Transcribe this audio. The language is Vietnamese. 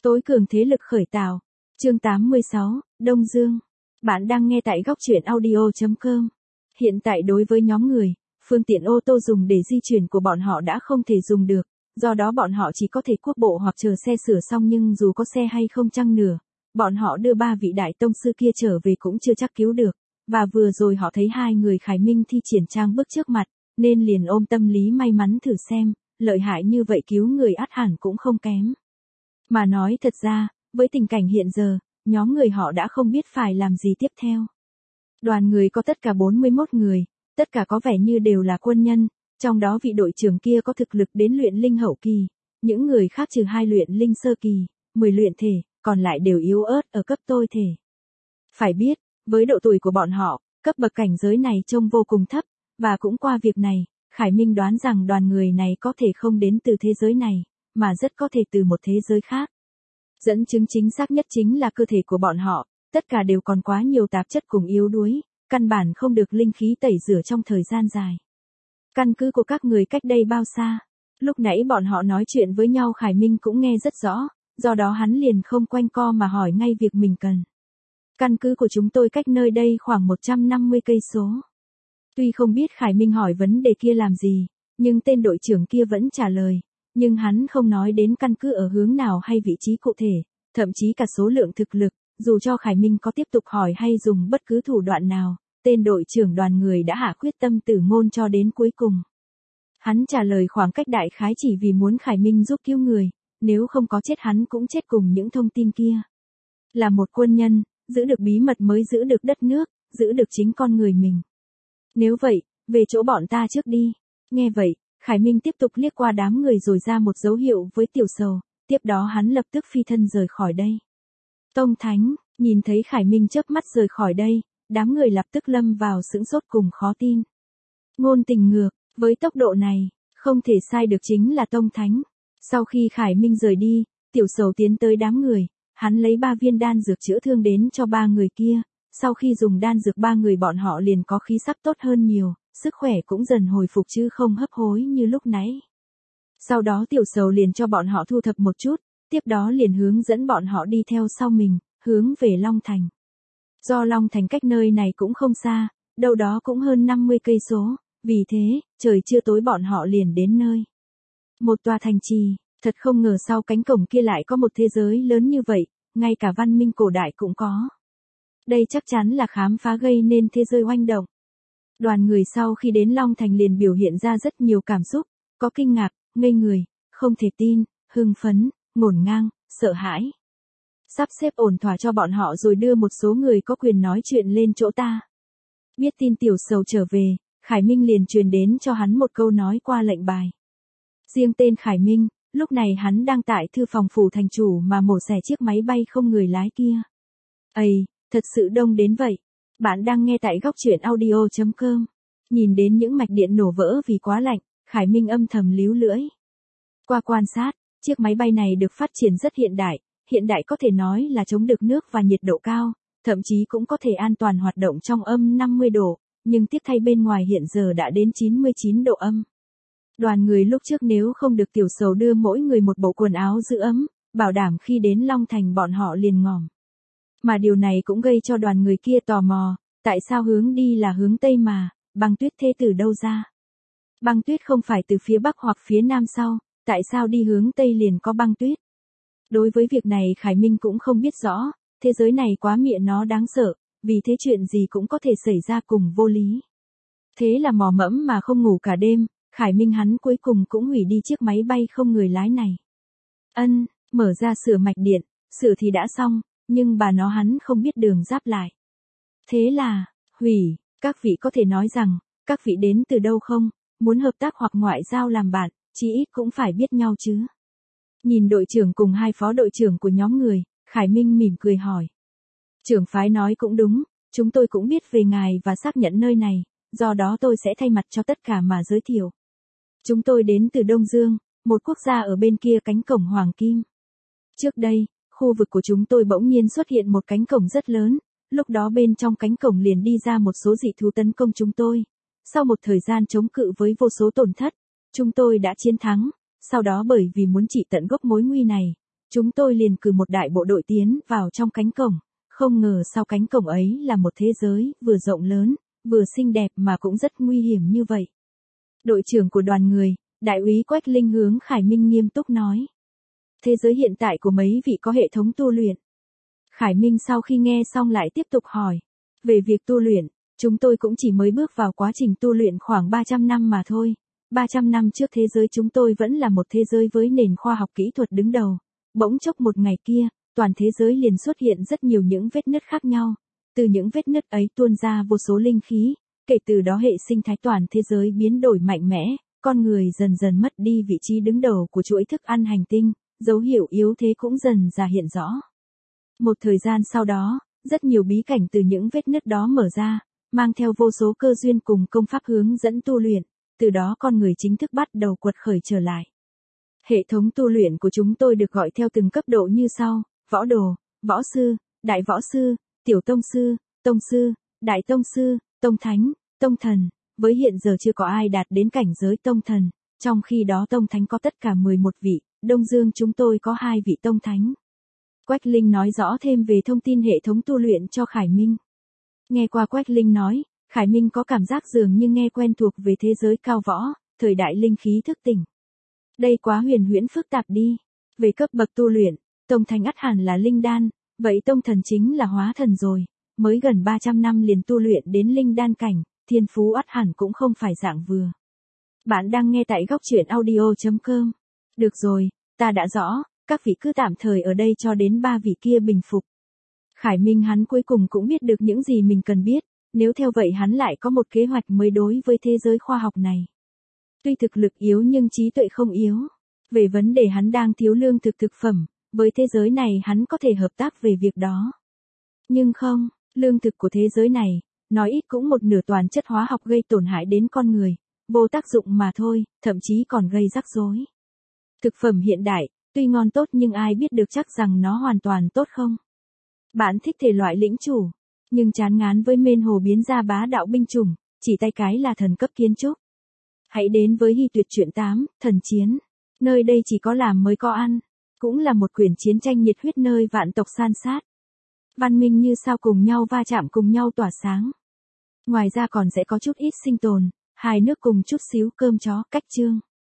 Tối cường thế lực khởi tạo. Chương 86, Đông Dương. Bạn đang nghe tại góc truyện audio.com. Hiện tại đối với nhóm người, phương tiện ô tô dùng để di chuyển của bọn họ đã không thể dùng được, do đó bọn họ chỉ có thể quốc bộ hoặc chờ xe sửa xong, nhưng dù có xe hay không chăng nữa, bọn họ đưa 3 vị đại tông sư kia trở về cũng chưa chắc cứu được, và vừa rồi họ thấy 2 người Khải Minh thi triển trang bước trước mặt, nên liền ôm tâm lý may mắn thử xem, lợi hại như vậy cứu người ắt hẳn cũng không kém. Mà nói thật ra, với tình cảnh hiện giờ, nhóm người họ đã không biết phải làm gì tiếp theo. Đoàn người có tất cả 41 người, tất cả có vẻ như đều là quân nhân, trong đó vị đội trưởng kia có thực lực đến luyện linh hậu kỳ, những người khác trừ 2 luyện linh sơ kỳ, 10 luyện thể, còn lại đều yếu ớt ở cấp tôi thể. Phải biết, với độ tuổi của bọn họ, cấp bậc cảnh giới này trông vô cùng thấp, và cũng qua việc này, Khải Minh đoán rằng đoàn người này có thể không đến từ thế giới này, mà rất có thể từ một thế giới khác. Dẫn chứng chính xác nhất chính là cơ thể của bọn họ, tất cả đều còn quá nhiều tạp chất cùng yếu đuối, căn bản không được linh khí tẩy rửa trong thời gian dài. Căn cứ của các người cách đây bao xa? Lúc nãy bọn họ nói chuyện với nhau Khải Minh cũng nghe rất rõ, do đó hắn liền không quanh co mà hỏi ngay việc mình cần. Căn cứ của chúng tôi cách nơi đây khoảng 150 cây số. Tuy không biết Khải Minh hỏi vấn đề kia làm gì, nhưng tên đội trưởng kia vẫn trả lời, nhưng hắn không nói đến căn cứ ở hướng nào hay vị trí cụ thể, thậm chí cả số lượng thực lực, dù cho Khải Minh có tiếp tục hỏi hay dùng bất cứ thủ đoạn nào, tên đội trưởng đoàn người đã hạ quyết tâm tử ngôn cho đến cuối cùng. Hắn trả lời khoảng cách đại khái chỉ vì muốn Khải Minh giúp cứu người, nếu không có chết hắn cũng chết cùng những thông tin kia. Là một quân nhân, giữ được bí mật mới giữ được đất nước, giữ được chính con người mình. Nếu vậy, về chỗ bọn ta trước đi. Nghe vậy, Khải Minh tiếp tục liếc qua đám người rồi ra một dấu hiệu với Tiểu Sầu, tiếp đó hắn lập tức phi thân rời khỏi đây. Tông Thánh, nhìn thấy Khải Minh chớp mắt rời khỏi đây, đám người lập tức lâm vào sững sốt cùng khó tin. Ngôn Tình ngược, với tốc độ này, không thể sai được chính là Tông Thánh. Sau khi Khải Minh rời đi, Tiểu Sầu tiến tới đám người, hắn lấy 3 viên đan dược chữa thương đến cho 3 người kia, sau khi dùng đan dược 3 người bọn họ liền có khí sắc tốt hơn nhiều, sức khỏe cũng dần hồi phục chứ không hấp hối như lúc nãy. Sau đó Tiểu Sầu liền cho bọn họ thu thập một chút, tiếp đó liền hướng dẫn bọn họ đi theo sau mình, hướng về Long Thành. Do Long Thành cách nơi này cũng không xa, đâu đó cũng hơn 50 cây số, vì thế, trời chưa tối bọn họ liền đến nơi. Một tòa thành trì, thật không ngờ sau cánh cổng kia lại có một thế giới lớn như vậy, ngay cả văn minh cổ đại cũng có. Đây chắc chắn là khám phá gây nên thế giới oanh động. Đoàn người sau khi đến Long Thành liền biểu hiện ra rất nhiều cảm xúc, có kinh ngạc, ngây người, không thể tin, hưng phấn, ngổn ngang, sợ hãi. Sắp xếp ổn thỏa cho bọn họ rồi đưa một số người có quyền nói chuyện lên chỗ ta. Biết tin Tiểu Sầu trở về, Khải Minh liền truyền đến cho hắn một câu nói qua lệnh bài. Riêng tên Khải Minh, lúc này hắn đang tại thư phòng phủ thành chủ mà mổ xẻ chiếc máy bay không người lái kia. Ây, thật sự đông đến vậy. Bạn đang nghe tại góc truyện audio.com. Nhìn đến những mạch điện nổ vỡ vì quá lạnh, Khải Minh âm thầm líu lưỡi. Qua quan sát, chiếc máy bay này được phát triển rất hiện đại có thể nói là chống được nước và nhiệt độ cao, thậm chí cũng có thể an toàn hoạt động trong âm 50 độ, nhưng tiếc thay bên ngoài hiện giờ đã đến 99 độ âm. Đoàn người lúc trước nếu không được Tiểu Sầu đưa mỗi người một bộ quần áo giữ ấm, bảo đảm khi đến Long Thành bọn họ liền ngỏm. Mà điều này cũng gây cho đoàn người kia tò mò, tại sao hướng đi là hướng Tây mà, băng tuyết thế từ đâu ra? Băng tuyết không phải từ phía Bắc hoặc phía Nam sao, tại sao đi hướng Tây liền có băng tuyết? Đối với việc này Khải Minh cũng không biết rõ, thế giới này quá mịa nó đáng sợ, vì thế chuyện gì cũng có thể xảy ra cùng vô lý. Thế là mò mẫm mà không ngủ cả đêm, Khải Minh hắn cuối cùng cũng hủy đi chiếc máy bay không người lái này. Mở ra sửa mạch điện, sửa thì đã xong, nhưng bà nó hắn không biết đường giáp lại. Thế là, hủy, các vị có thể nói rằng, các vị đến từ đâu không, muốn hợp tác hoặc ngoại giao làm bạn, chí ít cũng phải biết nhau chứ. Nhìn đội trưởng cùng 2 phó đội trưởng của nhóm người, Khải Minh mỉm cười hỏi. Trưởng phái nói cũng đúng, chúng tôi cũng biết về ngài và xác nhận nơi này, do đó tôi sẽ thay mặt cho tất cả mà giới thiệu. Chúng tôi đến từ Đông Dương, một quốc gia ở bên kia cánh cổng Hoàng Kim. Trước đây, khu vực của chúng tôi bỗng nhiên xuất hiện một cánh cổng rất lớn, lúc đó bên trong cánh cổng liền đi ra một số dị thú tấn công chúng tôi. Sau một thời gian chống cự với vô số tổn thất, chúng tôi đã chiến thắng, sau đó bởi vì muốn trị tận gốc mối nguy này, chúng tôi liền cử một đại bộ đội tiến vào trong cánh cổng, không ngờ sau cánh cổng ấy là một thế giới vừa rộng lớn, vừa xinh đẹp mà cũng rất nguy hiểm như vậy. Đội trưởng của đoàn người, Đại úy Quách Linh hướng Khải Minh nghiêm túc nói. Thế giới hiện tại của mấy vị có hệ thống tu luyện. Khải Minh sau khi nghe xong lại tiếp tục hỏi. Về việc tu luyện, chúng tôi cũng chỉ mới bước vào quá trình tu luyện khoảng 300 năm mà thôi. 300 năm trước thế giới chúng tôi vẫn là một thế giới với nền khoa học kỹ thuật đứng đầu. Bỗng chốc một ngày kia, toàn thế giới liền xuất hiện rất nhiều những vết nứt khác nhau. Từ những vết nứt ấy tuôn ra vô số linh khí, kể từ đó hệ sinh thái toàn thế giới biến đổi mạnh mẽ, con người dần dần mất đi vị trí đứng đầu của chuỗi thức ăn hành tinh, dấu hiệu yếu thế cũng dần ra hiện rõ. Một thời gian sau đó, rất nhiều bí cảnh từ những vết nứt đó mở ra, mang theo vô số cơ duyên cùng công pháp hướng dẫn tu luyện, từ đó con người chính thức bắt đầu quật khởi trở lại. Hệ thống tu luyện của chúng tôi được gọi theo từng cấp độ như sau: võ đồ, võ sư, đại võ sư, tiểu tông sư, đại tông sư, tông thánh, tông thần, với hiện giờ chưa có ai đạt đến cảnh giới tông thần, trong khi đó tông thánh có tất cả 11 vị, Đông Dương chúng tôi có 2 vị tông thánh. Quách Linh nói rõ thêm về thông tin hệ thống tu luyện cho Khải Minh. Nghe qua Quách Linh nói, Khải Minh có cảm giác dường như nghe quen thuộc về thế giới cao võ, thời đại linh khí thức tỉnh. Đây quá huyền huyễn phức tạp đi. Về cấp bậc tu luyện, tông thánh ắt hẳn là linh đan, vậy tông thần chính là hóa thần rồi, mới gần 300 năm liền tu luyện đến linh đan cảnh, thiên phú ắt hẳn cũng không phải dạng vừa. Bạn đang nghe tại góc truyện audio.com. Được rồi, ta đã rõ, các vị cứ tạm thời ở đây cho đến 3 vị kia bình phục. Khải Minh hắn cuối cùng cũng biết được những gì mình cần biết, nếu theo vậy hắn lại có một kế hoạch mới đối với thế giới khoa học này. Tuy thực lực yếu nhưng trí tuệ không yếu. Về vấn đề hắn đang thiếu lương thực thực phẩm, với thế giới này hắn có thể hợp tác về việc đó. Nhưng không, lương thực của thế giới này, nói ít cũng một nửa toàn chất hóa học gây tổn hại đến con người, vô tác dụng mà thôi, thậm chí còn gây rắc rối. Thực phẩm hiện đại, tuy ngon tốt nhưng ai biết được chắc rằng nó hoàn toàn tốt không? Bạn thích thể loại lĩnh chủ, nhưng chán ngán với mênh hồ biến ra bá đạo binh chủng, chỉ tay cái là thần cấp kiến trúc. Hãy đến với Hy Tuyệt Truyện 8, Thần Chiến. Nơi đây chỉ có làm mới có ăn, cũng là một quyển chiến tranh nhiệt huyết nơi vạn tộc san sát. Văn minh như sao cùng nhau va chạm cùng nhau tỏa sáng. Ngoài ra còn sẽ có chút ít sinh tồn, hài nước cùng chút xíu cơm chó cách chương.